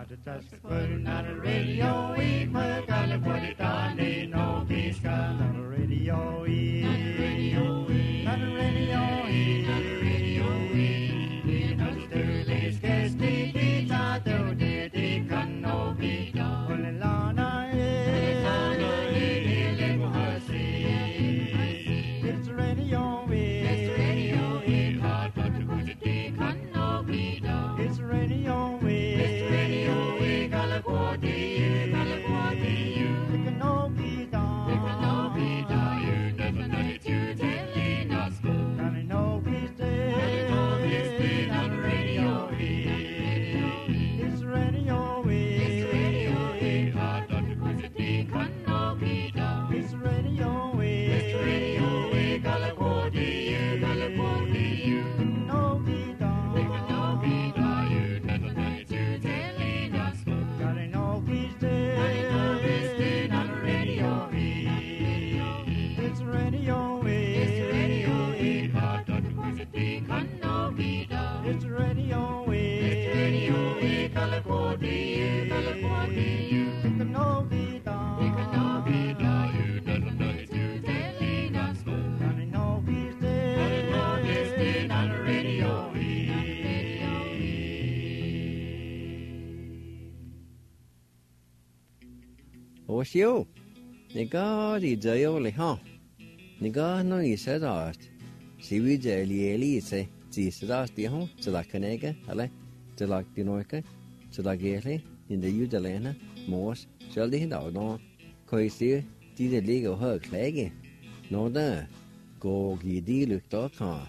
What's you? Nigga, the Jayoli, huh? Nigga, no, you said that. See, we jelly, say, this is us, the home, to la Canega, Ale, to la Dinoica, to la Gale, in the Udalena, Morse, shall they dog on. Coisy, did the legal her claggy. No, there. Go, giddy, look, dog, huh?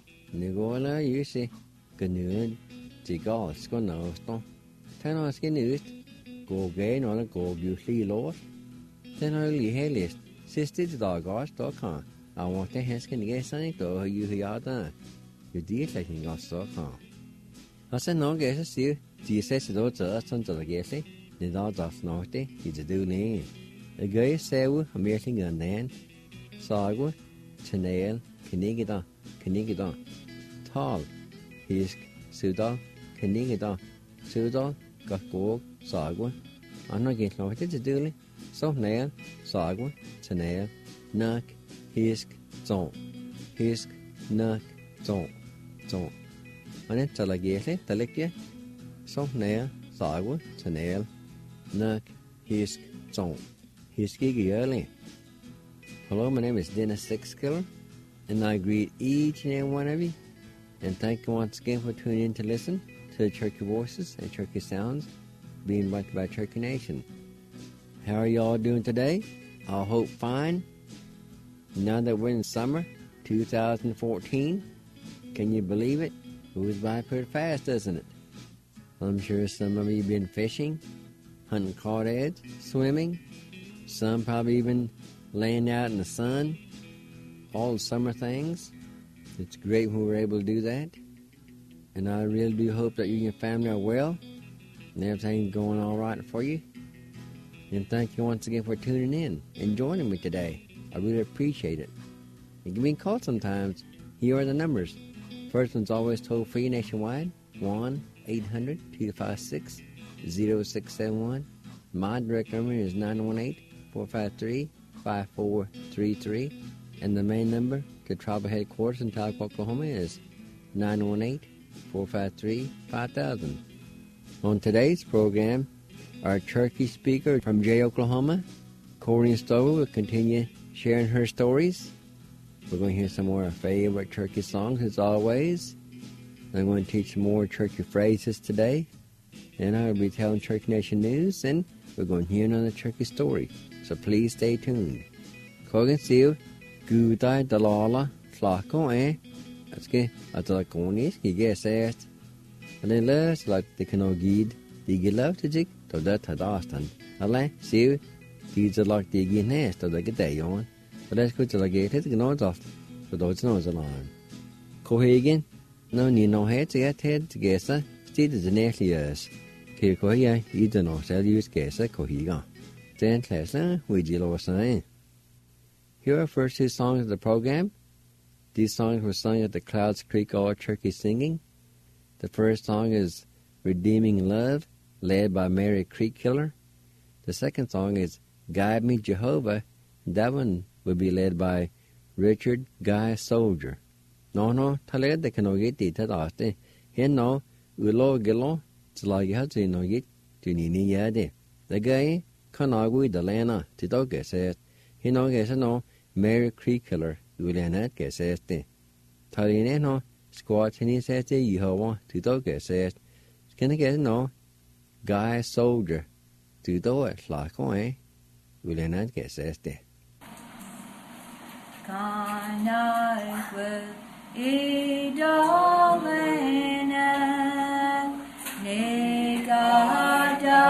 Nigola, you see, canoe, the gods, go no, stone. Turn on skin news. Gå gain on a go usually Lord. Then early hailist, sister the dog gosh dog con. I want to ask and get something to you who are done. You did letting us dog con. I said no guesses you. Jesus those us until the guessing. The dog does not day, it's a doing. A gay sew, a meeting and then. Sagu, Chanel, Canigidon. Tall, Hisk, Sudal, Canigidon, Sudal, got go. Sagwa, I'm not getting lost to do it. So nail, sagwa, chanel, nuck, hisk, zone, nuck, zone. And it's like yes, telekia. So nail, sagwa, chanel, nuck, hisk, zone. Hiski early. Hello, my name is Dennis Sixkiller, and I greet each and every one of you. And thank you once again for tuning in to listen to the Cherokee Voices and Cherokee Sounds being brought by Cherokee Nation. How are y'all doing today? I hope fine. Now that we're in summer 2014, can you believe it? It was by pretty fast, doesn't it? I'm sure some of you been fishing, hunting crawdads, swimming, some probably even laying out in the sun, all the summer things. It's great when we're able to do that. And I really do hope that you and your family are well and everything's going all right for you. And thank you once again for tuning in and joining me today. I really appreciate it. You can be called sometimes. Here are the numbers. First one's always toll-free nationwide, 1-800-256-0671. My direct number is 918-453-5433. And the main number to tribal headquarters in Tahlequah, Oklahoma is 918-453-5000. On today's program, our Cherokee speaker from Jay, Oklahoma, Corinne Stover, will continue sharing her stories. We're going to hear some more of our favorite Cherokee songs as always. I'm going to teach some more Cherokee phrases today. And I'll be telling Cherokee Nation news, and we're going to hear another Cherokee story. So please stay tuned. Kogan Seal, Gudai Dalala, Flako, That's good. I thought Konis, he gets asked. And then last, like the canoe guide, the gelove to jig, to that had Austin. Alle, see, these are like the again nest of the day on. But let's go to the gate, it's a nose off. So those nose alarm. Cohagen, no need no head to get head to guess, still is the next years. Kirkoya, you don't know, sell you guess, Cohiga. Then, class, we deal with saying. Here are the first two songs of the program. These songs were sung at the Clouds Creek All Cherokee Singing. The first song is Redeeming Love led by Mary Creek Killer. The second song is Guide Me Jehovah. That one will be led by Richard Guy Soldier. No, taled de kano yit di tadaste. Hen no, ulo gilo, tzlagi no yit, tunini yade. The guy, kanagui de lana, tidoge says. He no guess no, Mary Creek Killer, ulenet guesses de. Tarine no, squat hini says de Yehovah, tidoge says. Can I get no, Guy Soldier, to do it like way, ulenet guesses de. Can I will idolena negada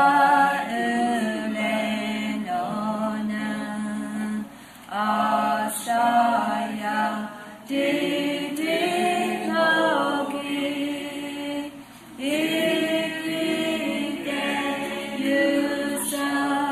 ulenona asaya didilogi ikite yusa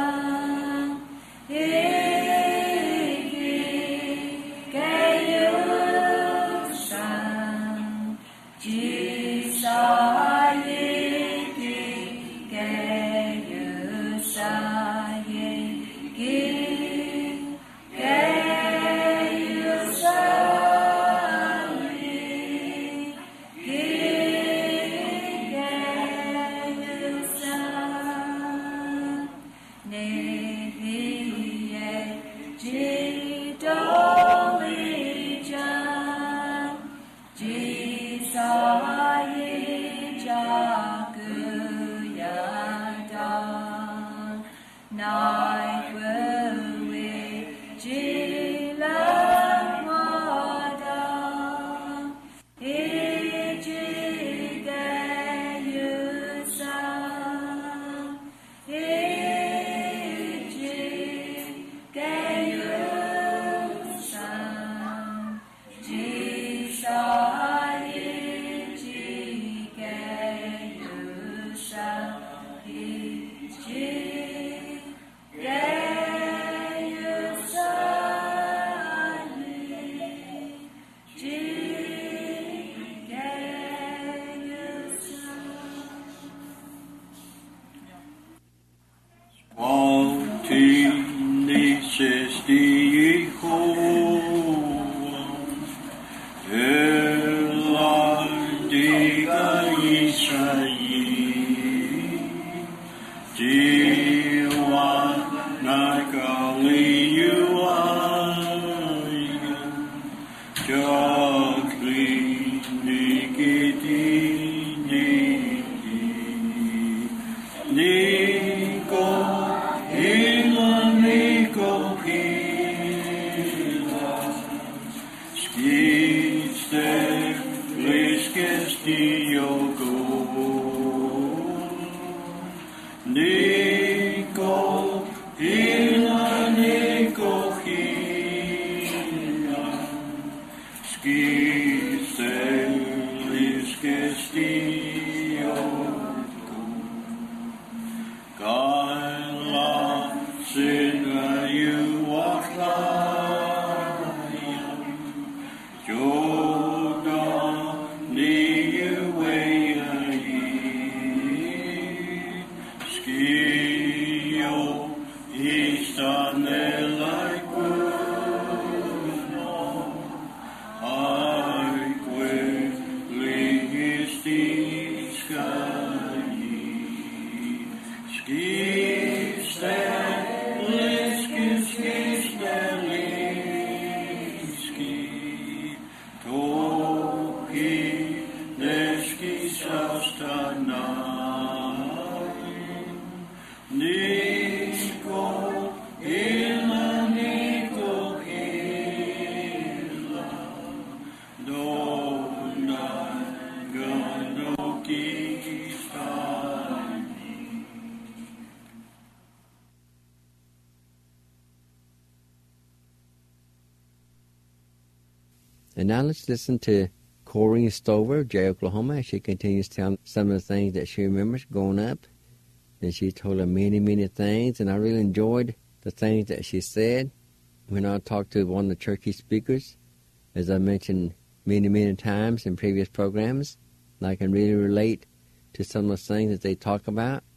And now let's listen to Corrine Stover of Jay, Oklahoma. She continues telling some of the things that she remembers growing up. And she told her many, many things. And I really enjoyed the things that she said when I talked to one of the churchy speakers. As I mentioned many, many times in previous programs, and I can really relate to some of the things that they talk about.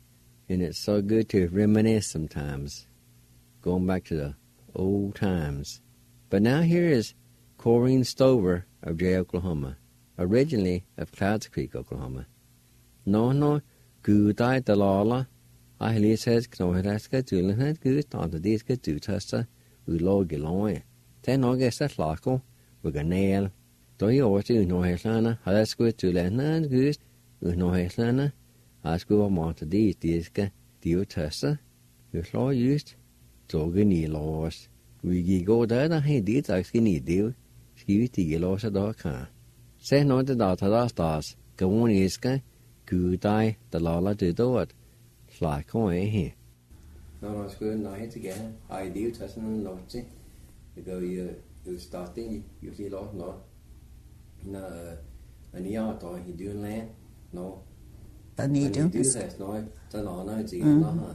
And it's so good to reminisce sometimes, going back to the old times. But now here is Corrine Stover of Jay, Oklahoma, originally of Clouds Creek, Oklahoma. No, gudai dalala, I says, Knoheska, Julian, good on the disc, to testa, log along. Then no guess that laco, with a nail. Do you always do no heslana, has good to Lennon, good, with no heslana, as go on to these disc, do testa, with law used, Jogging laws. We go there, and he did actually do. Ski the laws at all can. Say no the data stars, go on iska, good die, the lala to do it. Like away here. No, it's good night again. I do testing and nothing. You go, you starting, you feel off, no. No, and you are doing, you do land, no. But you do. No, it's an honor, it's no.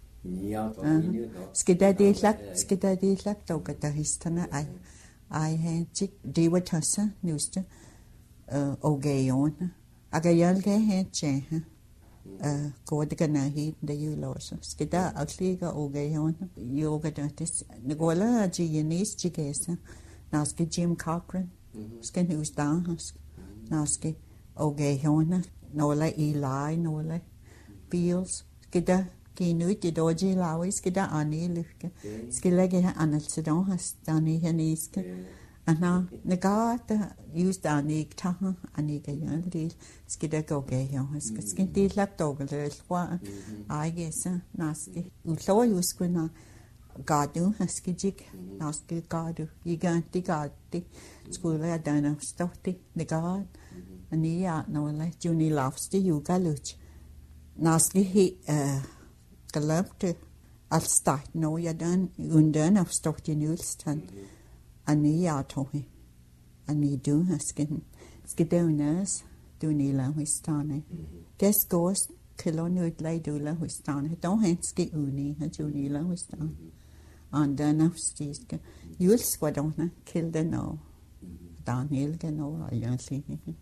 Skidadilak togata histana I had chick diwatasa newsta ogayon agayalga had che kodagana heat the ulos skida akliga ogayon yoga dantis nagola gianis chigesa naski Jim Cochran skin who's down naski ogayon nola Eli nola Beals skida Kinuit the doji lawis skida ani luke skilege anal sedon has dani haniske and now negata used ani taha ani gayandil skida goge has skin di laptop wa I guess naski ulo usquina gadu haskijik naski gadu giganti gadi skula dana stoti negad ani ya no la juni laughs the yuga luch naski he Gelöbte als Stadt no ja dann und dann aufs doch die Nülstan ani ja tohi ani du hasken skidonas du nila histane des goes kilonut lay du la histane don't henski uni ha du nila histan and then aufs diske juls wadona kill the no Daniel genau eigentlich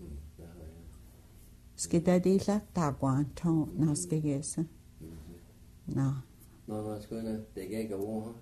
skidadila tagwan to naskegesa No, it's going to they go on.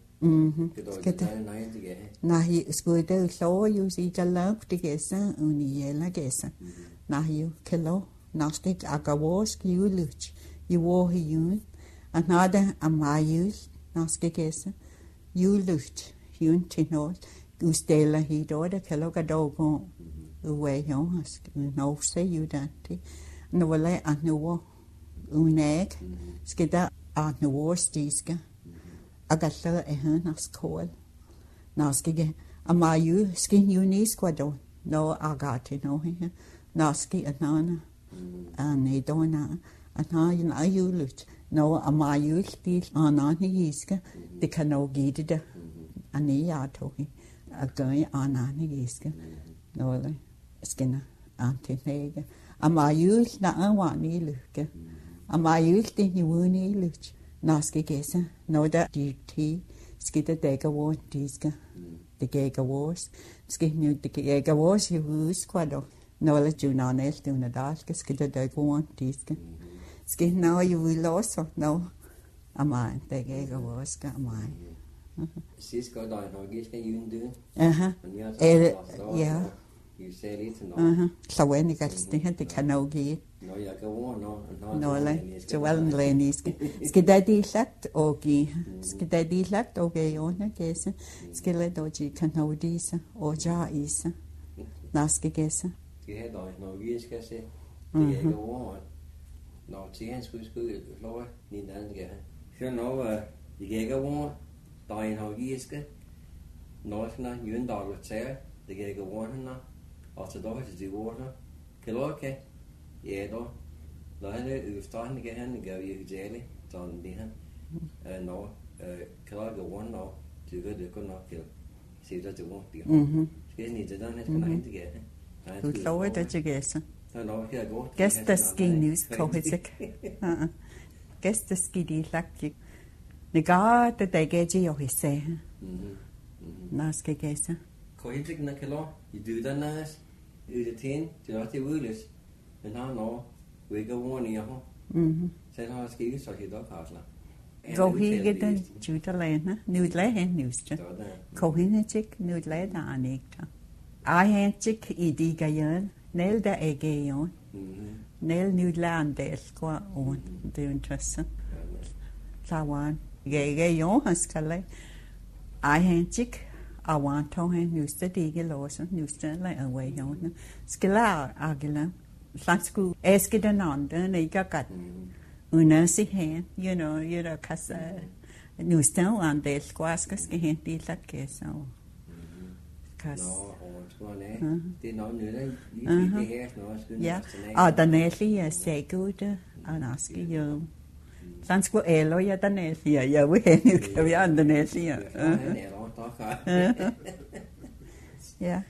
Nahi skuida so you see the love to gesa uniela gesa. Nahi kilo nastic agawos you luch. You war yun another amayus nasci gesa. You luch yun tinot. Gustela he do the kilo gadogo away home has no say you dante. No wale anuo uneg skida at no war stiska. Agalla nas coal. Naski a mayu skin unis quado. No agati no here. Naski anana and a dona and I in ayulut. No a mayu stil anani iska. The cano gidida and a yatohi. A guy anani iska. No skinner antinega. A mayu na awani luke. A mayu thing you wuni luch. Naski gesa, no that DT, skita dega war, diska, the gega wars, skin you the gega wars, you lose quado, no let junanel do na daska, skita dega war, diska. Skin now you will also, no, a mine, the gega wars, got mine. Cisco died, no, guess can you do? Yeah. You say it no. So when you got the canogi. No, you go on, no, like, so well and Lenny's. Skidadi left, Ogi, Skidadi left, okay, on a case, Skeledoji canodis, or jar is, Naski guess. You had no years, guess it. You go on. No, chance was good, Lord, need that again. You know, you go on, dying how years get. North, you and dog would say, the gag one, after dog is the water. Kiloke. Ja då. Då är det utstående igen går ju jelly från det här. Nå klar gå one nå. Du går det kunna till. Se det du måste göra. Ska ni det där inte kan inte gå. Du lovar det jag gissar. Nå jag går. Gästa ski news kohitsik. Gästa ski di laki. Nega det dageji jag hisse. Naske gästa. Kohitsik na klar. Du det nas. Du det tin. Du har det wulis. Men han nå, vi går on i honom. Så har jeg skrevet så helt ophavsler. Go he get the Jutalena, Nudlehan Newster. Kohinachik, Nudleda Anita. I hanchik idigayon, Nel da egayon, Nel Nudland squa on the interest. Tawan, Gagayon Haskale. I hanchik. I want to have Newster Digelos and Newster like away on Skilla Agila. Sansku Eskedananda, and I got Unasi hand, you know, cause Newster and the squaskas can be that case. So, cause. Yeah, the Nelly say good and ask you. Sansku Elo, ya the Nelly, yeah, we have the Nelly. Yeah.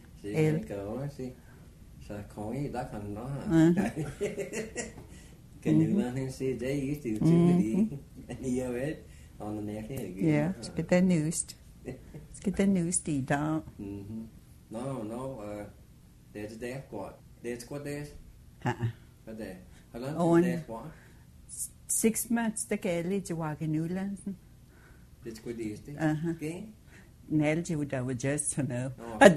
Så konge i dag kan nå. Kan du lade se det i det til det? Jeg ved, on the neck again. Yeah, get the news. Get the news i dag. No, that's there what. That's what there's. Hvad der? How long is that? 6 months the gale til walk in Newland. That's what it is. Okay. Nell you that was just to know.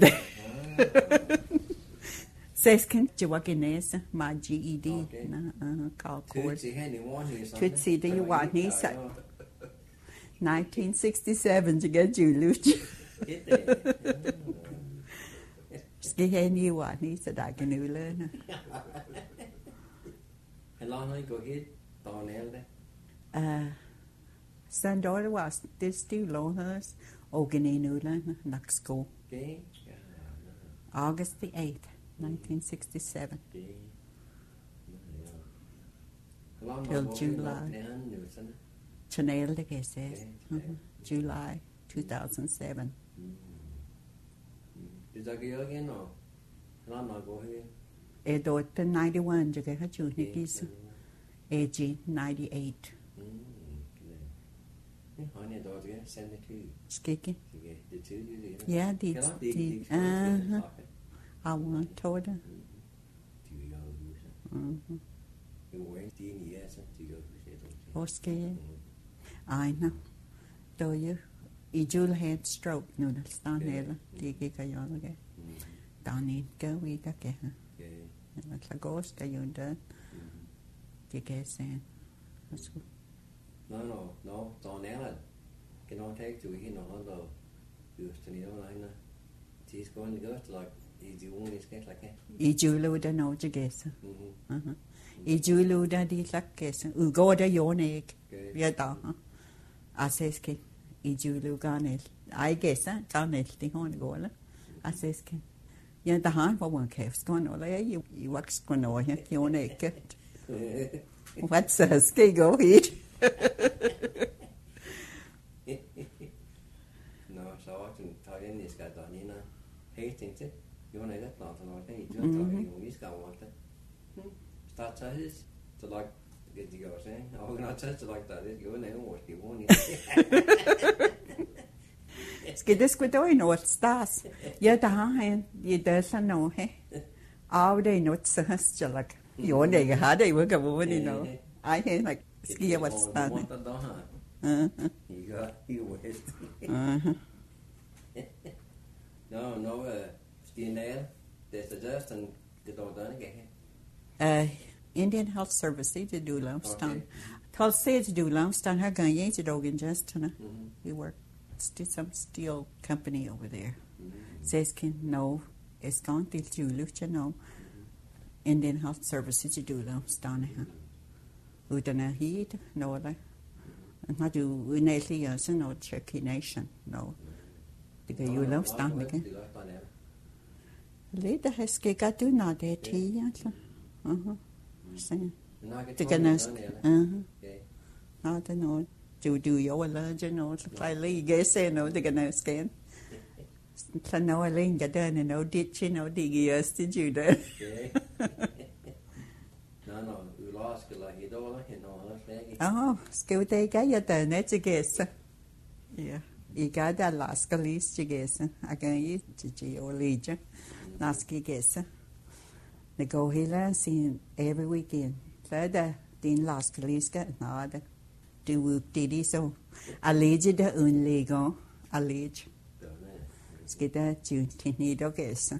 Says can you walk in this my GED call course. Tootsie do you want me 1967 to get you Luch. Ski hen you want me so that I can learn. How long I go hit Donald? Sandora was this still Longhurst, Ogany Newland, next school. August the 8th, 1967. Till July. Chanel the case July 2007. Did I go again or? I'm not going here. Edot 91, you get her Junikis. AG 98. Honey, daughter, send it to you. Skiki. The two you Yeah, the I want told her. Okay. I know. Do you? Ijul had stroke, no, that's down there. Digi Kayoga. Down in go, we got her. That's a ghost, I you done. Dig saying. No, Donald. Can I take to him on the used to know, I know. She's going to go to like, he's the only skate like that. Ijulu da no jagesa. Ijulu da di lakesa. Ugo da yonek. Yada. Aseski. Ijulu ganel. I guess that ganel the horn gola. Aseski. Yeah, the hand for one cave's gone all you wax going over here, yonek. What's a ski go eat? No, so I can tell you this guy done, you know. Hastings it. You want to get not to know, you don't tell you when he's got one. Start to his to like get the go saying, oh, not touch it like that. You know what you want. Skal det sgu da i noget stas? Ja, der har han. I det så nå, he. Af det i noget så hastelak. Jo, det ikke har det jo ikke hvor det nå. Ej, he like skier hvad stas. You west. No, Skinale. There's just and get all done again. Indian Health Service to do Lumston. Tell say to do Lumston. Her gun ye to dogan just we work. Did some steel company over there. Says can no, it's gone till you look you know. Indian Health Service to do Lumston. Udana heat no like. Not do unely as no Cherokee Nation no. The guy you Lumston again. Later has got do not there tea. Saying. The goodness. I don't know. Do your allergen or slightly guess no the gonna scan. So no I ling get done and no ditch no dig years did you there? No, you lost like you don't like it. Oh, skill they got your done that's a guess. Yeah. You got that last least you guess. I can eat to or legion. Last guess. They go here and see every weekend. So din laskaliska nada. Du upptidi så. Alege da unlego. Alege. Skida juntini dogesa.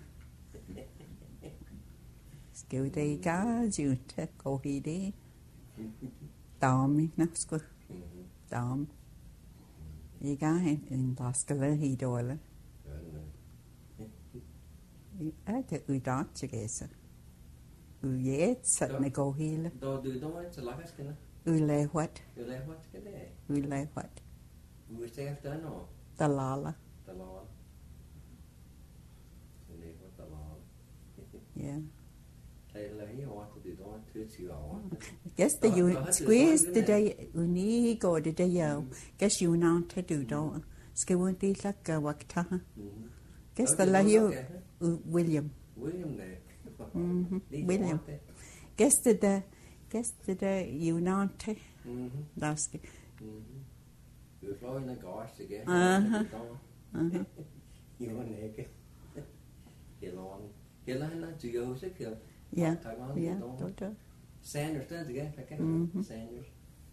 Skida iga junta kohidi. Dami nasko. Dam. Iga en laskala hidola. Det udatjegesa. Ujet sat ne kohila. Då du då inte lagas kan. Ulewhat. Du lär vad ska det? Ulewhat. Du ska efter nå. Dalala. Talal. Du lär vad talal. Yeah. Eller jag att du då tuts ju av. Guess the you squeeze the day unigo the day yo. Guess you not to do do. Skewunti laka wakta. Guess the la you William. William där. William. Guess the you not to. That's good. Du får ju en gas igen. Jo nej. Hela henne du gör så kul. Yeah. Yeah. Do. Sanders där igen. Sanders.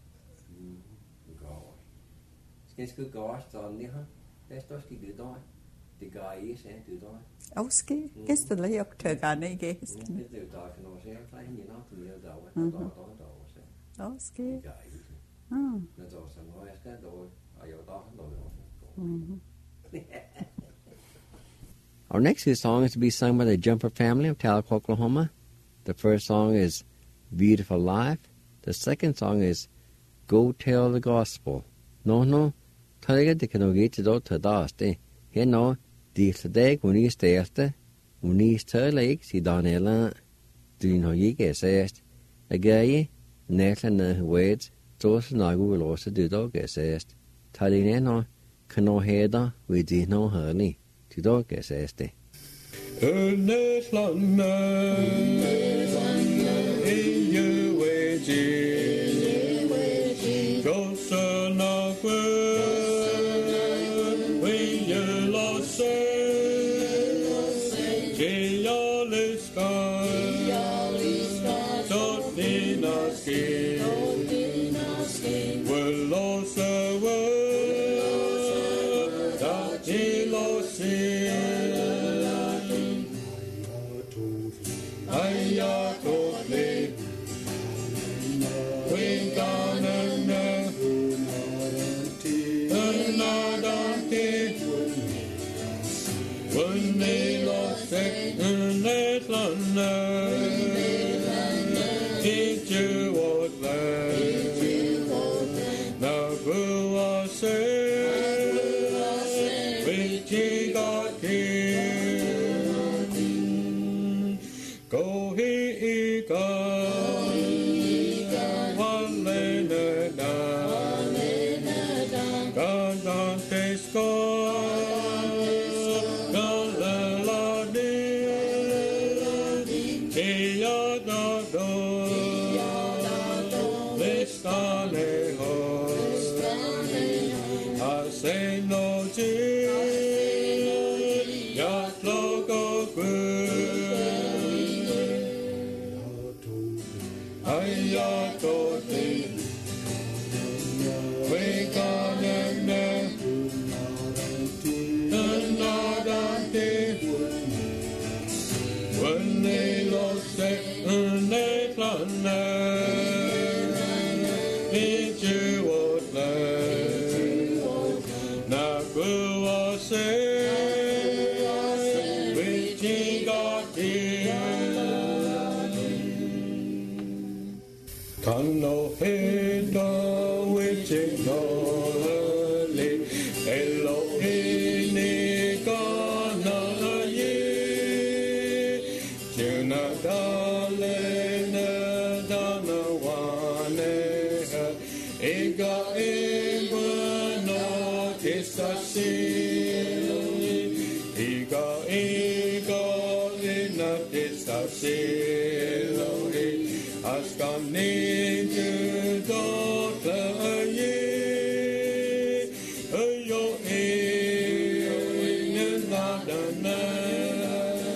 Gas. Ska gas då ni har. Det står ska du då. Det går i sen du då. Oski. Guess the lay up to gane guess. Det är då kan man se att ni något mer då. Då. Oski. Det går i. Men då så nu är det då. Jag då. Our next two songs to be sung by the Jumper family of Tahlequah, Oklahoma. The first song is Beautiful Life. The second song is Go Tell the Gospel. No, taliga de kanogi do to daste. He no, di sade kuni sterte, uni sterleik si danela. Du no yike sest. Agaye, netla na words, dos nagu losa du dog sest. Taline no, kano heda, we di no hurley. Tu dog seste.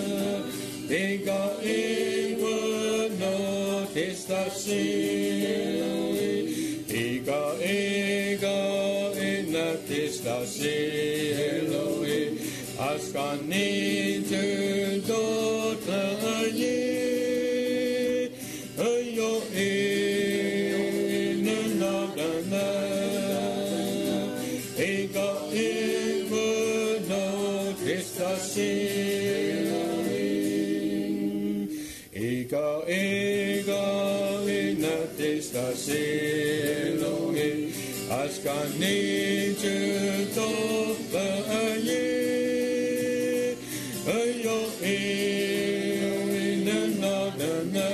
They got in would notice the sin. testasi Elohi askani jerdotani ayo inenadana ega inverno testasi ega testasi Elohi askani jerdotani ayo inenadana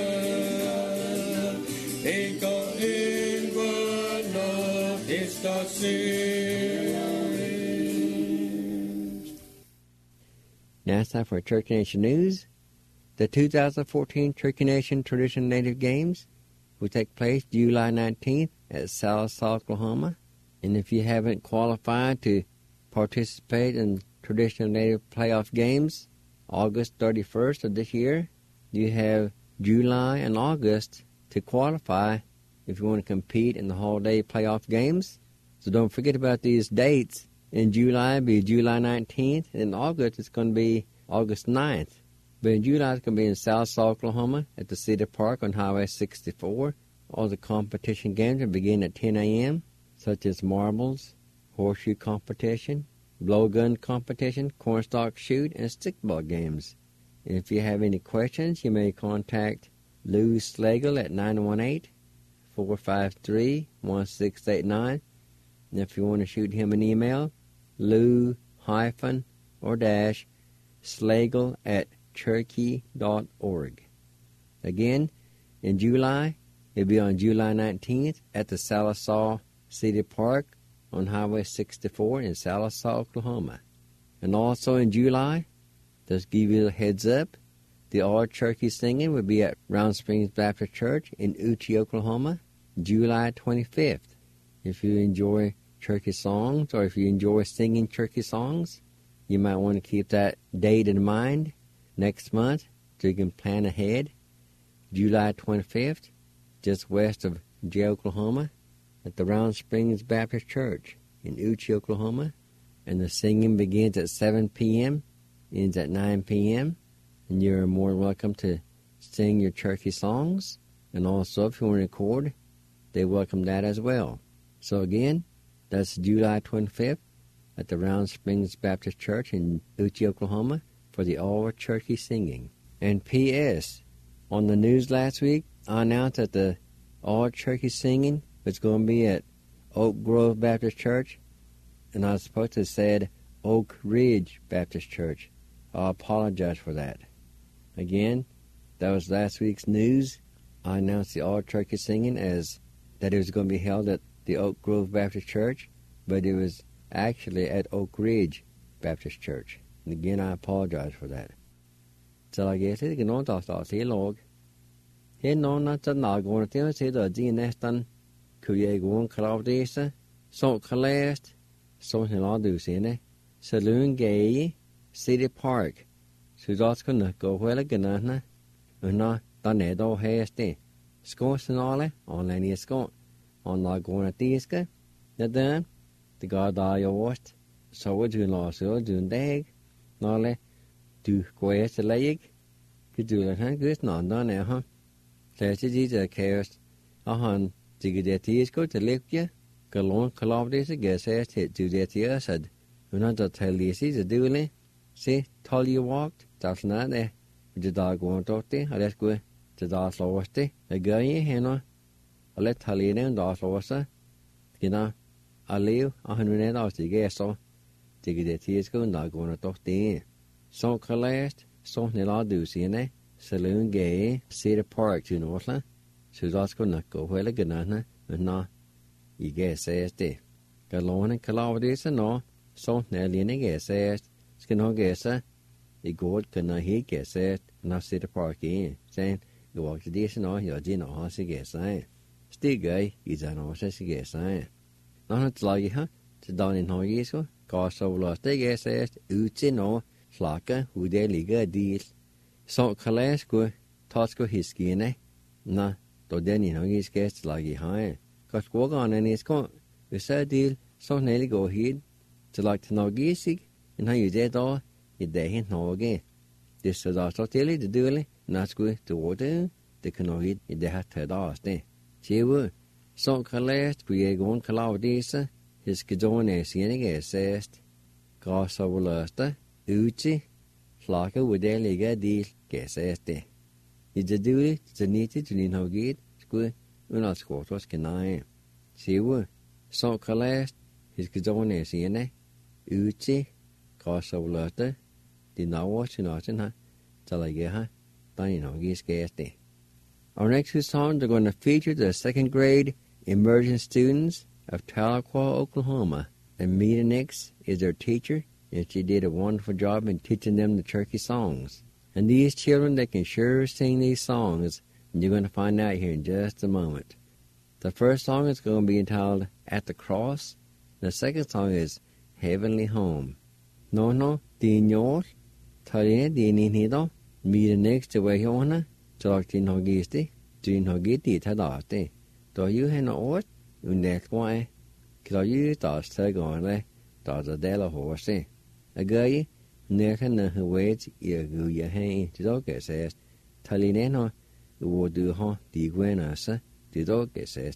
ega inverno testasi. Now it's time for Turkey Nation News. The 2014 Turkey Nation Traditional Native Games will take place July 19th at Sallisaw, Oklahoma. And if you haven't qualified to participate in Traditional Native Playoff Games, August 31st of this year, you have July and August to qualify if you want to compete in the holiday playoff games. So don't forget about these dates. In July, it'll be July 19th. In August, it's going to be August 9th. But in July, it's going to be in Sallisaw, Oklahoma at the City Park on Highway 64. All the competition games will begin at 10 a.m., such as marbles, horseshoe competition, blowgun competition, cornstalk shoot, and stickball games. And if you have any questions, you may contact Lou Slagle at 918-453-1689. And if you want to shoot him an email, lou-slagle@cherokee.org. Again, in July, it'll be on July 19th at the Sallisaw City Park on Highway 64 in Sallisaw, Oklahoma. And also in July, just give you a heads up, the All Cherokee Singing will be at Round Springs Baptist Church in Uchi, Oklahoma, July 25th. If you enjoy Cherokee songs, or if you enjoy singing Cherokee songs, you might want to keep that date in mind next month so you can plan ahead. July 25th, just west of Jay, Oklahoma, at the Round Springs Baptist Church in Uchi, Oklahoma. And the singing begins at 7 p.m., ends at 9 p.m., and you're more welcome to sing your Cherokee songs. And also, if you want to record, they welcome that as well. So again, that's July 25th at the Round Springs Baptist Church in Uchi, Oklahoma for the All Cherokee Singing. And P.S., on the news last week, I announced that the All Cherokee Singing was going to be at Oak Grove Baptist Church, and I was supposed to have said Oak Ridge Baptist Church. I apologize for that. Again, that was last week's news. I announced the All Cherokee Singing as that it was going to be held at the Oak Grove Baptist Church, but it was actually at Oak Ridge Baptist Church. And again, I apologize for that. So I guess it's going to start to log. Here, no, not to not going to say the G-Neston, Kuyegon Claudesa, so Calast, so Hiladusine, Saloon Gay, City Park. So that's going to go well again, and not done it all hasty. Scores and all that, online is gone. On the going at this guy, then the god I watched, so we're doing also doing dag, Nolly, do quest a leg, could do that, huh? Good, not done there, huh? Says it is chaos, to get that tears go to lick you, go long, call this, I guess, asked it to that year said, we're not to tell you, see the doing, see, tall you walked, that's not there, the dog won't talk there, I let's go to the lost day, a guy, you know. I let Talina and Dartlosa, you know, I live 100 hours to get so to get the tears go and not going to talk there. So, Calast, so Nila Ducine, Saloon Gay, Cedar Park to Northland, so that's going to go well again, and not, you guess, says they. Galon and Calabis and all, so Nelly guess, says, Skin guess, a good can not he guess, says, not Cedar Park in, saying, you walk to this and all, your dinner, has a guess, Stiga is an office guess, Not at Lagiha, to down in Hogiso, cause of lost the guess, Utsino, Flaka, who they liga deal. So Kalasco, Tosco his skin, na, to then in Hogis guess Lagiha, cause walk on and it's gone. We said deal, so nearly go ahead, Til like to know gisig, and how you did all, you day hint no again. This is also tilly, the duly, not good to water, the canoe hit, you de hat head off, eh? She would. So collect, we go on Claudisa, his Gidone, Sienega, says, Goss over Luster, Uchi, Flocka would daily get deal, guess, eh? You the duty, the needed to know gate, school, when I squat was canine. She would. So collect, his Gidone, Siene, Uchi, Goss over Luster, did not watch nothing, huh? Till I get her, don't you know, get scarce. Our next two songs are going to feature the second grade immersion students of Tahlequah, Oklahoma. And Meta Nix is their teacher, and she did a wonderful job in teaching them the Cherokee songs. And these children, they can sure sing these songs, and you're going to find out here in just a moment. The first song is going to be entitled At the Cross. The second song is Heavenly Home. No, Dinyol, Taline, Dininido, Meta Nix, the way you wanna. Talk to Nogisti, to Nogiti Tadate. Do you have no ort? You next one. Can you toss tag on le? Does a della horse? A guy, neck and her weight, you go your hand to dog says. Talineno, you would do huh, the guenas, the dog says.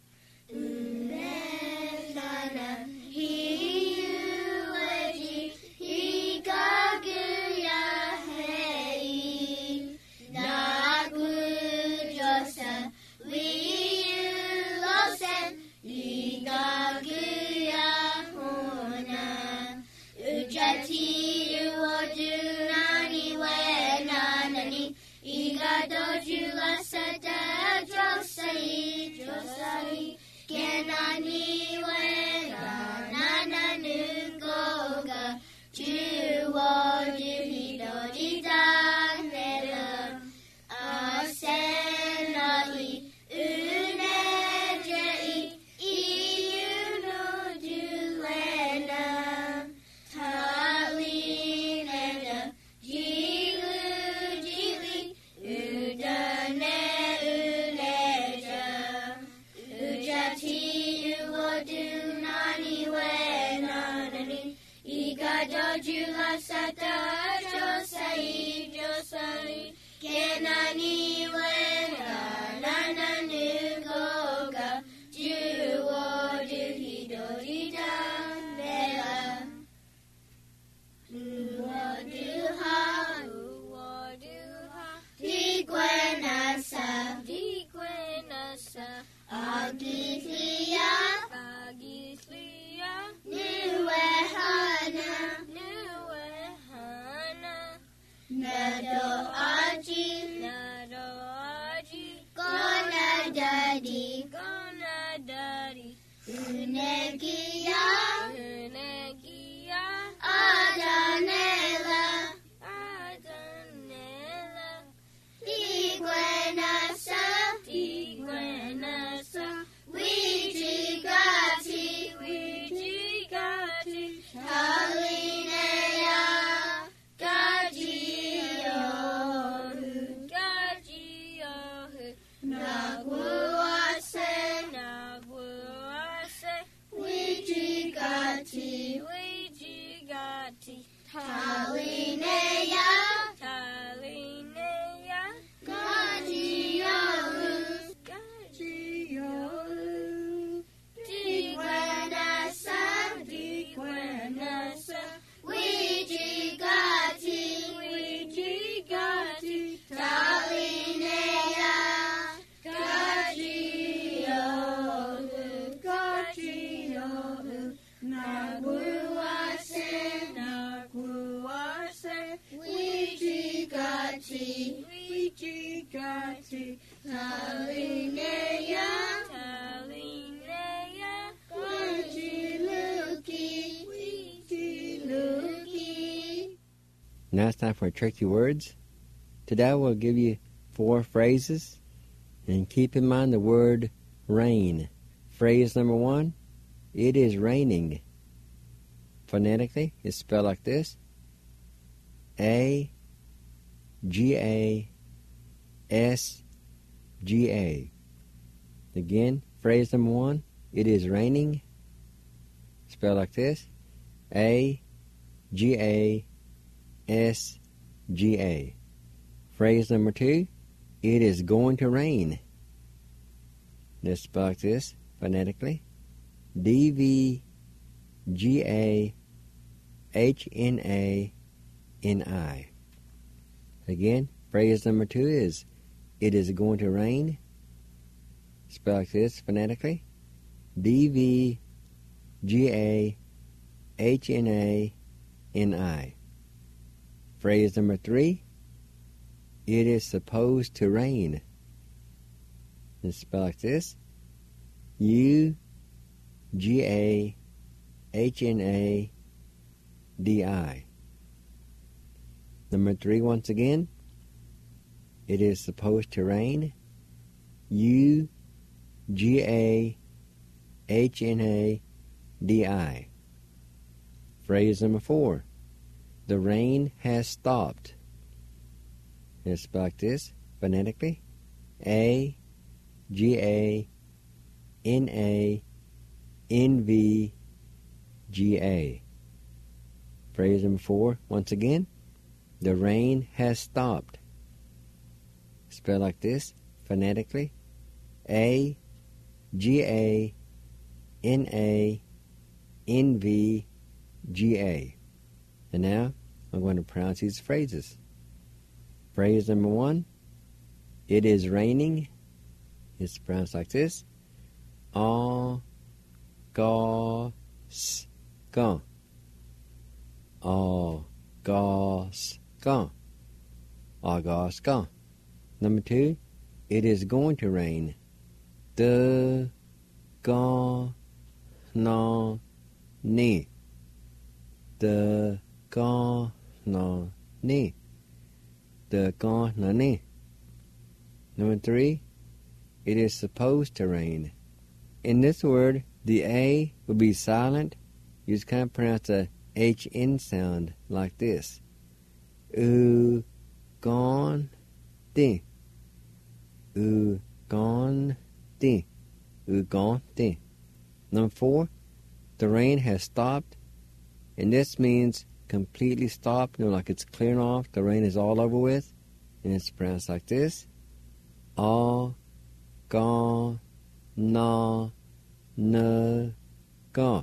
Now it's time for tricky words. Today we'll give you 4 phrases, and keep in mind the word rain. Phrase number 1, it is raining. Phonetically, it's spelled like this: A-G-A-S-G-A. Again, phrase number 1, it is raining. Spelled like this: A-G-A-S-G-A. Phrase number 2, it is going to rain. Let's spell like this phonetically. D-V-G-A-H-N-A-N-I. Again, phrase number 2 is, it is going to rain. Spell like this phonetically. D-V-G-A-H-N-A-N-I. Phrase number 3, it is supposed to rain. And spell like this. U-G-A-H-N-A-D-I. Number 3 once again. It is supposed to rain. U-G-A-H-N-A-D-I. Phrase number 4. The rain has stopped. And it's spelled like this phonetically. A-G-A-N-A-N-V-G-A. Phrase number 4 once again. The rain has stopped. Spelled like this phonetically. A-G-A-N-A-N-V-G-A. And now I'm going to pronounce these phrases. Phrase number 1, it is raining. It's pronounced like this. A-G-A-S-K. A-G-A-S-K. A-G-A-S-K. Number 2, it is going to rain. D-G-A-N-A-N-I. D-G-A-N-A-N-I. D-G-A-N-A-N-I. Number 3, it is supposed to rain. In this word, the A will be silent. You just kind of pronounce the H-N sound like this. U-G-A-N-T. U-G-A-N-T. U-G-A-N-T. Number 4, the rain has stopped. And this means completely stopped, like it's clearing off. The rain is all over with. And it's pronounced like this. A-G-A-N-A-N-G.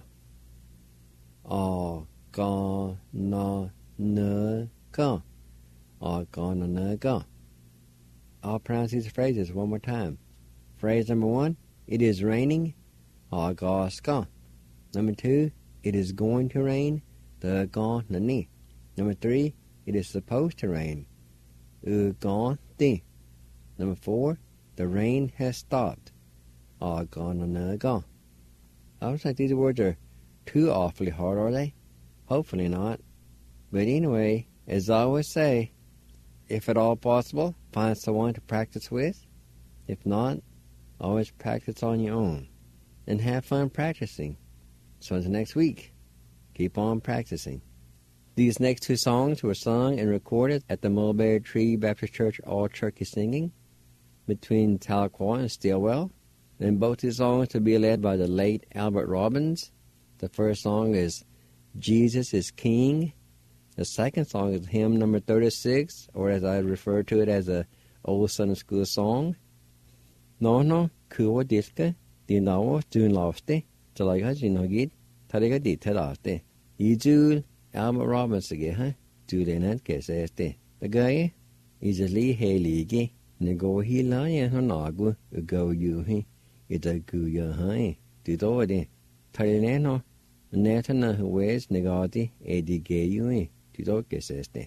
A-G-A-N-A-N-G. A-G-A-N-A-N-G. I'll pronounce these phrases one more time. Phrase number 1, it is raining. A-G-A-S-K. Number 2, it is going to rain. D-G-A-N-N-I. Number 3, it is supposed to rain. U-G-A-N-T. Number 4, the rain has stopped. A-G-A-N-N-G. I don't think these words are too awfully hard, are they? Hopefully not. But anyway, as I always say, if at all possible, find someone to practice with. If not, always practice on your own. And have fun practicing. So until next week, keep on practicing. These next 2 songs were sung and recorded at the Mulberry Tree Baptist Church All-Turkey Singing between Tahlequah and Stillwell. And both these songs will be led by the late Albert Robbins. The first song is Jesus is King. The second song is hymn number 36, or as I refer to it as a old Sunday school song. No, kuwa diska, di nawa dun lafte, talaga jinogid, talaga di telaste. Ijul Albert Robbins again, Julian Kesseste. The guy is a lee haligi, nego he laya honagu, go you he, it's a guya high, did already. Talinano, Natana who wears negati, edi gay you, did all Kesseste.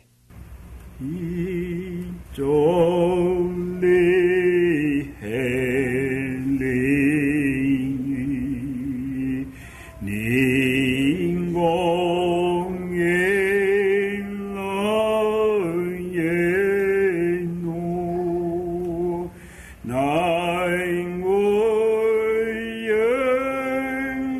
Jolly Haley, Ningong Elayeno, Naingoyeng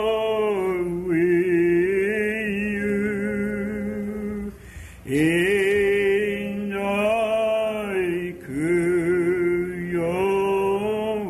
Awiyu, Injai Kuyong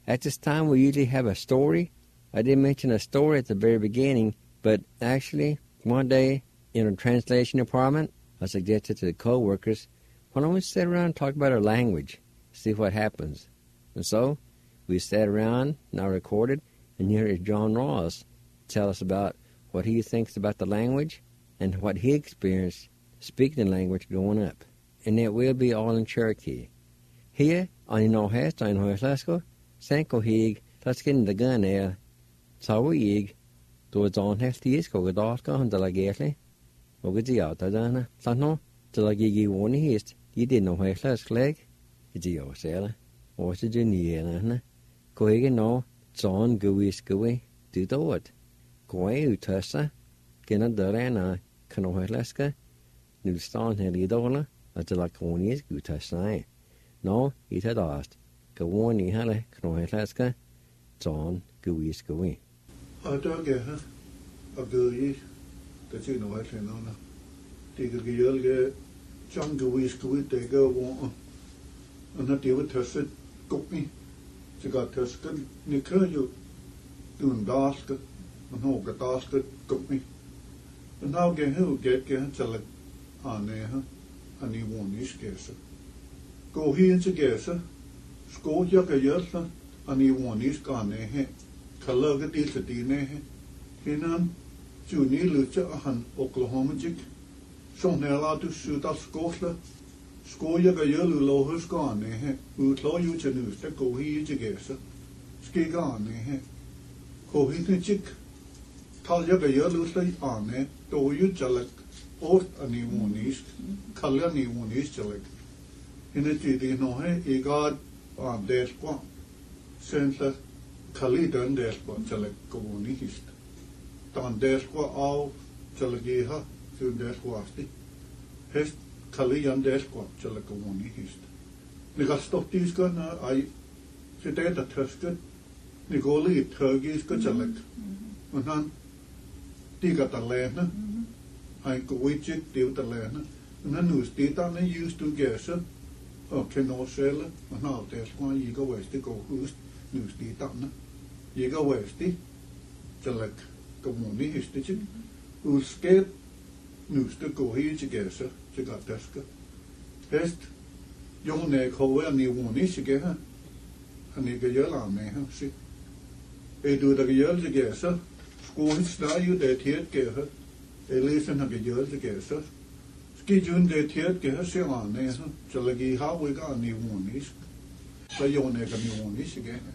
At this time, we usually have a story. I did mention a story at the very beginning, but actually, one day in a translation department, I suggested to the co-workers, why don't we sit around and talk about our language, see what happens. And so, we sat around, and I recorded, and here is John Ross tell us about what he thinks about the language and what he experienced speaking the language going up. And it will be all in Cherokee. Here, on the Northwest, on the Northwest, Sanko Hig, let's get in the gun there. Sawi to John Hesties, go with Oscar and the Lagately. Or with the outer dana. Sano, the Lagigi warning hist, you didn't know where last leg. It's your sailor. Or the Junior, go again, no, John Gooey Scooey, do the what? Go away, Utessa, get a Durana, Canohelaska, New Stone Helidola, at the Laconies, Gutessa. No, it had asked. Go on, you had a Canohelaska, John Gooey Scooey. I don't get her. A gooey, that you know, I can know. Take a girl, John Gooey Scooey, they go on. And not even test it, cook me. She got tested, Nickel, you doing basket, and hold the basket, cook me. And now get who get select on there, and you won't use guess. Go here to guess, score your years, and you won't use gone there. Color get this at dinner. Hinan, Junior Lucha, and Oklahoma jig. So now to shoot us Scotland. Score your yellow low who's gone there. Who told you to news that go here to guess. Ski gone there. Go here to chick. Tell your yellow slate on there. Do you jellic? Oath and you won't use. Color and you won't use jellic. In a GD no hay, he got on their squat. Since the Kali done their squat jellic go on east. Done their squat all jellic, soon their squasty. Hest Kali and their squat jellic go on east. Nika stop these gun, I sit at the Tuscan. Nicoli turkeys go jellic. And then, dig at the land. I go wait it, deal the land. And then news did on they used to guess it. Okay, no seller. And now there's one you go west to go who's news did on. You go west, jellic go on east, did you? Who's scared news to go here to guess it. She got Tesca. Hest, young neck hoe and you won't eat again. And you get your lamb, see. They do the girls to guess it. School is now you that here get her. They listen to the girls to guess it. Ski June that here get her, see on there. So like how we got new one is. So young neck and you won't eat again.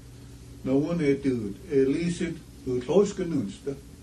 No one they do it. At least it who close canoes.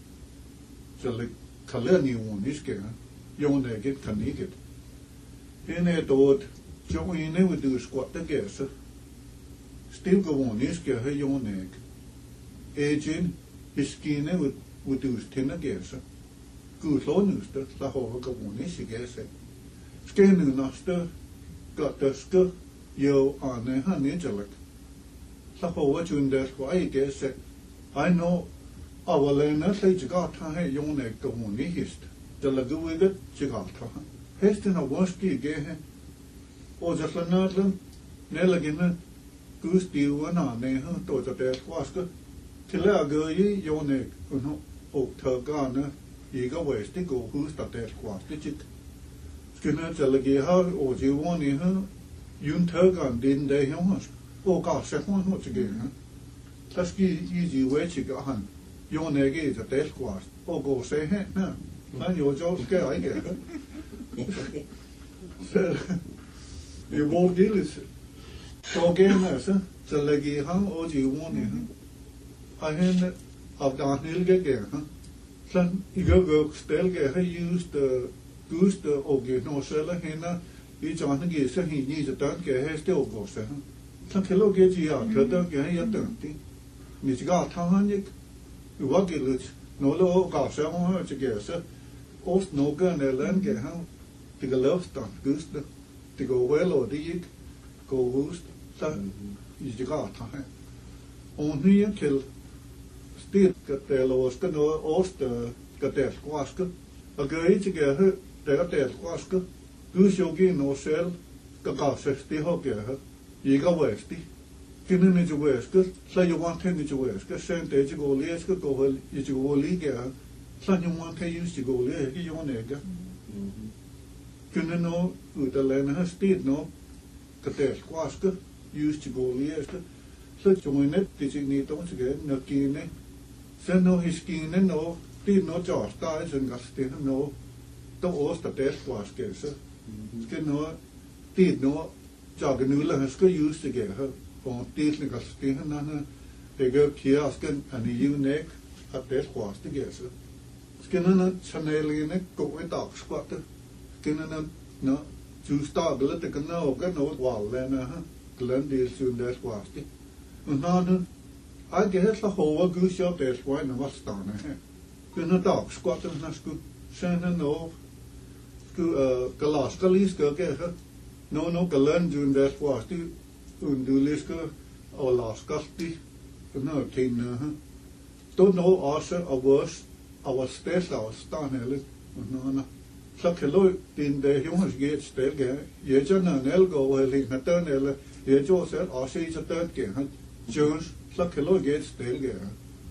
So like color new one is again. Young neck it can eat it. In a thought, Joey never do squat the guess. Still go on is get her young neck. Aging, his skin would do tin against her. Good loneliness, the whole go on is against it. Skin master got the skirt, yo on a honey jellic. The whole what you that's why I guess it. I know our learner say you got her young neck go on his. The lago with it, you got her. Heston a whiskey again. Or just another, Nelagin, goose deal and on there, to the death wasker. Till I go ye, your neck, oh, Turgana, ye go west to go, who's the death was, did it? Skinner tell a gay how, or you want in her, you Turgan didn't they him? Oh, God, second what again, Let's get easy way to go on. Your neck is a death was, oh, go say, hey, now, and your joke scare, I get it. So, you won't deal with it. So again, so like ye how, or you want in her. I had of Daniel again. Then you go still get her used the goose the okay no seller henna. Each on the geese he needs a dunk get her still goes. Some kilo get you out, the dunk get your dirty. Miss got Tangik. You walk it, no low got some her to guess. Ost no gun a land get how to go love stuff goose to go well or dig go woost. So you got time. Only you kill. Still got the lowest no oster got that squasker. A guy to get her, they got that squasker. Goose yogi no sell, got 60 hog get her. You go westy. Kinin is West, so you want to go West, send the go less, go you go legal, son you want to use to go less, you want egg. Kinin no, with the land has stayed no, Katesh Quaska, used to go less, so join it, designate on again, no kine, send no his skin and no, did no George dies and got still no, the oast the death was scarcer. Skin no, did no, Jaganula has got used to get her. On these niggas stehen and they go kioskin and the neck at this was to guess it. Skinning a Chanel in it, go with dog squatter. Skinning a no, two star billet, they can know, get no wall, then Glen deal soon that's wasty. And now I guess the whole goose shop there's wine and what's down ahead. Can a dog squatter and that's good. Send a no, Galaskalis go get her. No, Glen June that's wasty. Unduliska or last gusty, no king. Don't know also a worse, our stairs, our stanelli, no. So, hello, in the humans get still get, Yejan and Elgo will in a tunnel, Yejo said, or she's a third game, Jones, so, hello, get still get.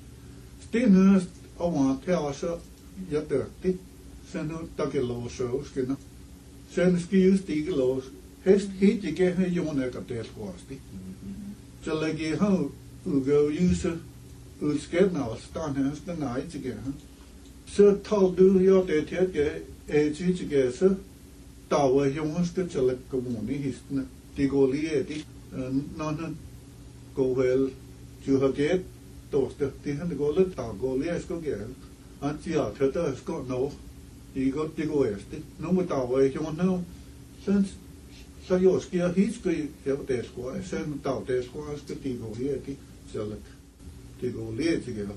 Still nurse, I want to also, you're dirty, send out Dagilo shows, you know. Send skills, Digalos. Hest heat you get her you want to get wasty. So like you how you go use who's scared now stand hands the night to get her. So told do your day get age to get her. Tower you wants to tell like go on his digoli none go well to her get those the hand go let go let's go get and see out her has got no you got to go west. No more tower you want now since so your skill he's good there squad send out there squads to go here so like to go here together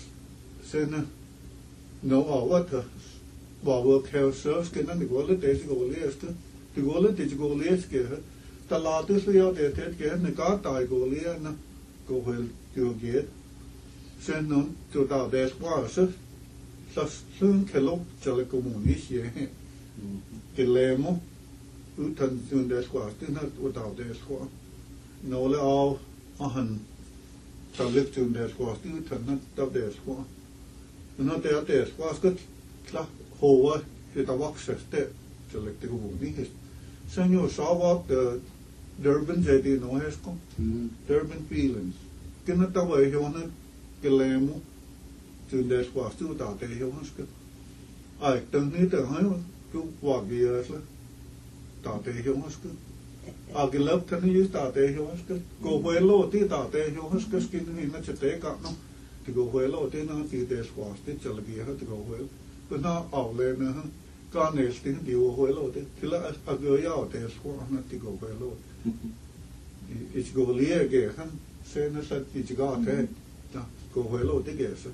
send no what work health service can and go let there go list to go let it go list get the lot is out there get the car die go here and go well to get send on to there squads so soon hello so like communities here que lemo utan soon there's squash, not without their squash. No, all on so live to their squash, utan not of their squash. Not their squash, good clock, whole, it a walk step, to like the woman. So you saw what the Durban Jetty no has come, Durban feelings. Cannot away, you want to Galemo to their squash, without their Johanska. I don't need a home to walk the earth. Tao te hiongska. Agi love can use tao te hiongska. Go well ti tao te hiongska skin in a chate got no. To go well ti na ti te squash ti chalagi ha to go well. But now all lena gone is thing di well ti. Tila a go yao te squash not to go well. It's go lia ge han. Say na sa it's got te. Go well ti guess.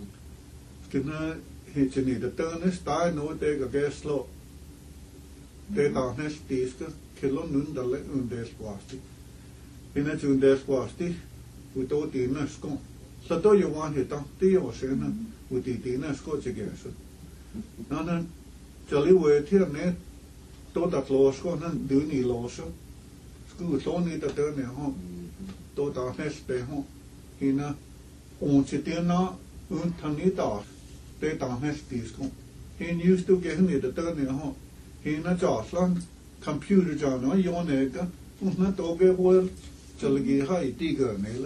Skin hitch ni the turn is style no te ga guess slow. They don't have these kilo nun the let on their squasty. In a tune their squasty, we don't dinner scone. So, do you want it on the ocean with the dinner scotch again? None jolly word here, net, do that law scone and do any lotion. School's only the turn at home. Do that has stay home. In a on Chitina, Untanita, they don't have these scone. He used to get me the turn at home. In a Jocelyn computer journal, your nigger, not over world, Chalagi high digger nail.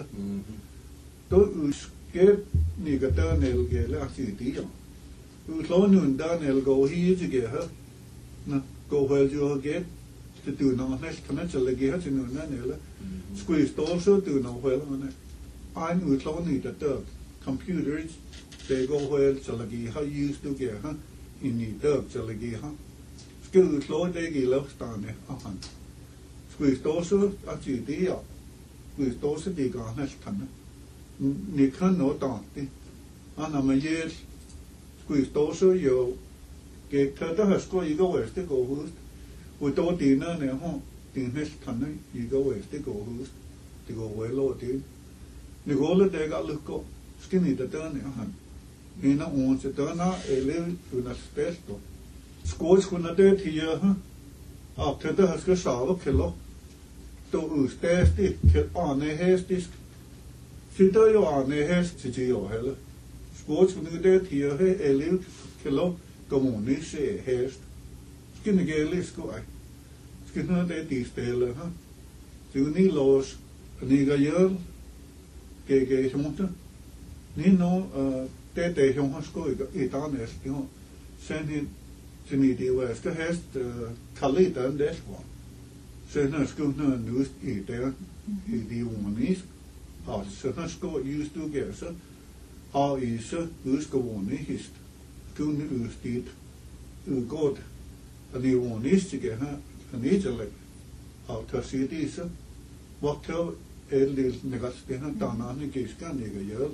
Don't get nigger nail get a city. You clone and Daniel go here to get her. Go where you get to do not next connection like you have to know nail. Squeezed also do no well on it. I knew clone the dog. Computers, they go where Chalagi how used to get her in the dog Chalagi. Skill slow they give love stand there. Squeeze also a GD up. Squeeze also the garnish can. Nikan no dante. And I'm a years. Squeeze also you get Tata has go you go west to go host. With all dinner near home. The next can you go west to go host. To go well or did. Nicola they got look up. Skinny the turn in hand. Nina wants to turn out a little to a space. Scores couldn't do it here, huh? After the Husker Salo Kilo. to ustastisk ke anehestisk. Sitter jo anehest til jo heller. Sport skulle det her elev kilo kommunis hest. Skinne gæle skoj. Skinne det de stille, ha. Du ni los niga jøl. Gege smonte. Ni no det jo har skoj i danes jo. Sen til ni det var skal hest kalde den det var. Sen har skulle nu i der i de umanis. Og så har skoj just du gør så. Og i så udskående hist. Kunne udstit udgået. Og det er unistige her. Han er ikke læg. Og til at sige det så. Hvor til det nægget det her. Der er nogen gæsken ikke gjør.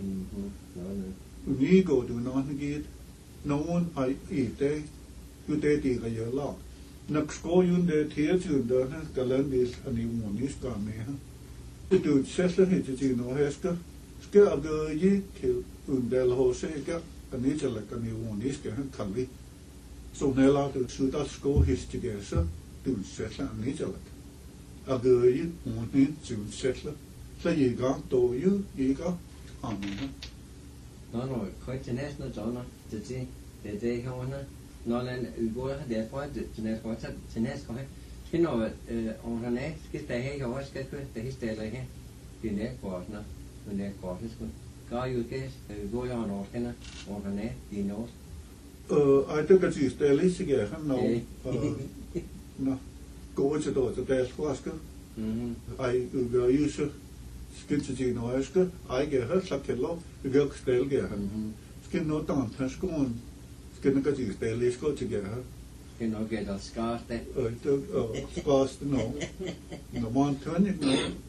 Unigo du nogen givet. Nogen er i dag. Du det de gør lag. Når skår jo det til der her. Der lader det han er uniske med her. Det er udsættet her til noget her skal. Skal jeg gøre i til undal hos ikke, og ikke lægger ni uniske han kan vi. Så når du slutter skohistige så du sætter han ikke lægger. Og gøre i unden til sætter. Så jeg gør dog jo ikke amen. Nå, køj til næsten sådan det det her under. Når den går der for til næsten til næsten køj. Skal når on han skal der her også skal kø der er der her. Det er næsten men det går det sgu. Gør jo det, går jeg over kender, hvor han er i Norge. Det kan sige, det er lidt sikkert, han når går til det, der er skvasker. Gør jo så skal til din øjske, gør hørt så kan lov, gør stelger han. Skal nå dans, han skoen, skal nok sige, det er lidt godt til gør. Skal nok get der skarste. Skarste nå. Når man tønner ikke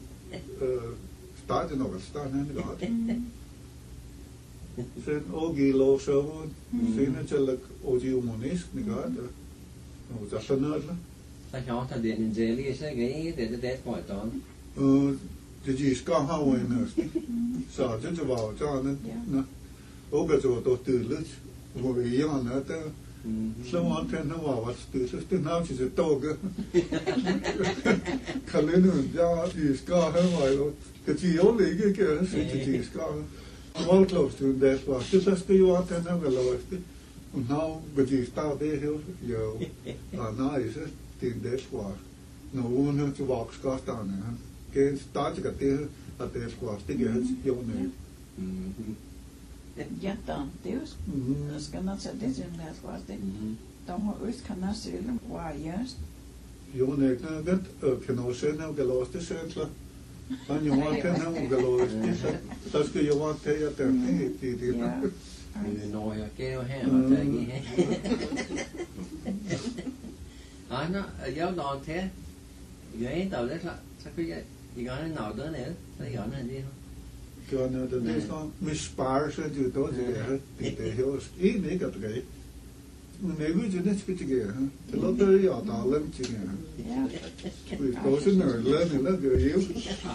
starten nog staan han gaat. Sen ogi lo so, sen natuurlijk ogi humanist niet gaat. Nou dat is een nerd. Så har han den jelly så gæi det på dan. Det er skal have en nørst. Så det var sådan. Nå. Og så var det lidt. Hvor vi er nede der. Så var han var hvad det navn til dog. Kalenderen ja, de skal have mig jo. Det er jo ikke kan sige de skal. Hvor close to that var. Det så skal jo at han har lavet det. Og nu vil de starte det her. Jo. Og nej, så det er var. Når hun har til voksgasterne. Kan starte det at det var det gør jo nej. Ja, det er jo skal nok tage det til en der det. Der har øst kan også se dem var just. Jo, nej, det kan også se noget galos det selv. Han jo har kan noget galos det så skal jo have det der det. Ja. Når jeg gav her og der ikke her. Anna, jeg når til. Jeg er der lidt så kan jeg gerne nå der ned. Så jeg gerne det. Gør noget det så med spare så det då det er jo ikke at det. Men jeg ved det skal det gøre. Det låter jo at alle ting. Ja. Vi går så når lærer det jo.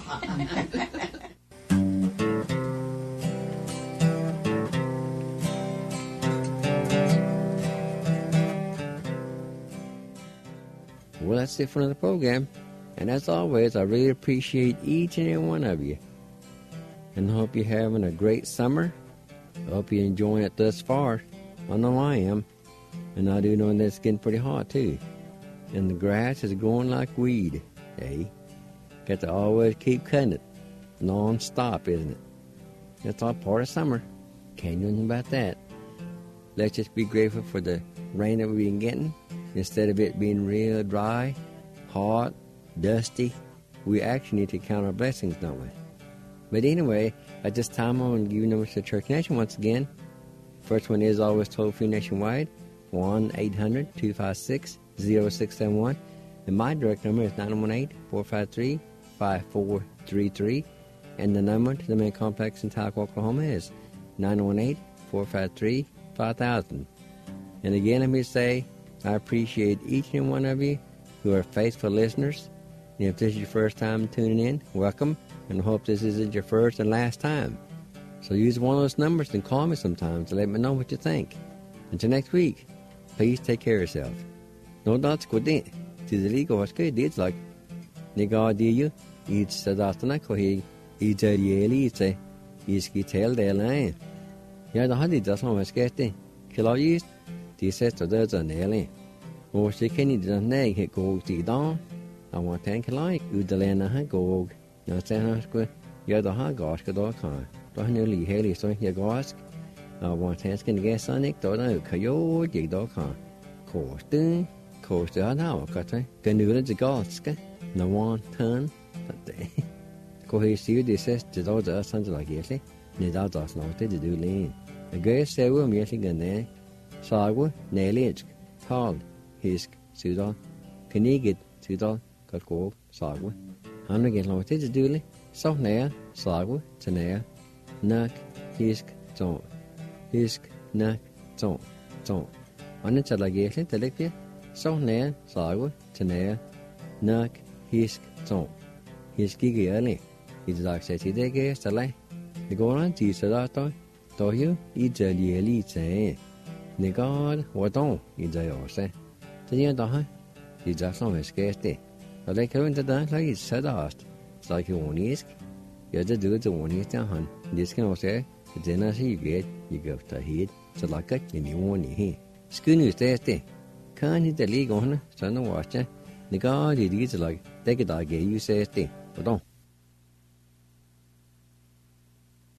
Well, that's it for another program. And as always, I really appreciate each and every one of you. And I hope you're having a great summer. I hope you're enjoying it thus far. I know I am. And I do know that it's getting pretty hot, too. And the grass is growing like weed, eh? Got to always keep cutting it. Non-stop, isn't it? That's all part of summer. Can't do anything about that. Let's just be grateful for the rain that we've been getting. Instead of it being real dry, hot, dusty, we actually need to count our blessings, don't we? But anyway, at this time, I'm going to give you numbers to Church Nation once again. First one is always toll-free nationwide, 1-800-256-0671. And my direct number is 918-453-5433. And the number to the main complex in Tahlequah, Oklahoma is 918-453-5000. And again, let me say, I appreciate each and one of you who are faithful listeners. And if this is your first time tuning in, welcome. And I hope this isn't your first and last time. So use one of those numbers and call me sometimes to let me know what you think. Until next week, please take care of yourself. No doubts, good day. To the legal, what's good, it's like Nega diyo, each sadatana kohi, Italieli se, iski tel de line. Ja, da hadde det som skete. Kilagist, de sette det så nede. Og så kan de den ned gå til da. Da må tenke like, udelene har gå. Når sen skal ja, da har gask da kan. Da han jo lige hele så jeg gask. Og hvor tænker jeg sådan ikke, da der kan jo ikke da kan. Koste han har kan kan nu det gask. Når one turn, det Kohi siger det sidste dag der sådan der gælder. Neda da snart det du lige. Jeg gør selv om jeg tænker nej. Sagwe nælisk tal hisk sydal. Kniget sydal godt gå sagwe. Han vil gerne det du lige. Så nær sagwe til nær. Nak hisk to. Hisk nak to. Andet til der gælder det ligger. Så nær sagwe til nær. Nak hisk to. Hisk ikke ærlig. I det dags til det gæs der lag. Det går an til så der står jo i Italieli til. Det går hvordan i det også. Det er der i det som skal det. Og det kan jo ikke der lage så der så ikke unisk. Ja det det unisk der han. Det skal også det er sig get i går der helt så lager det i unisk. Skyndes det. Kan I det lige gå hen så nu også. Det går det lige til lag. Det kan der give sig det. Hvordan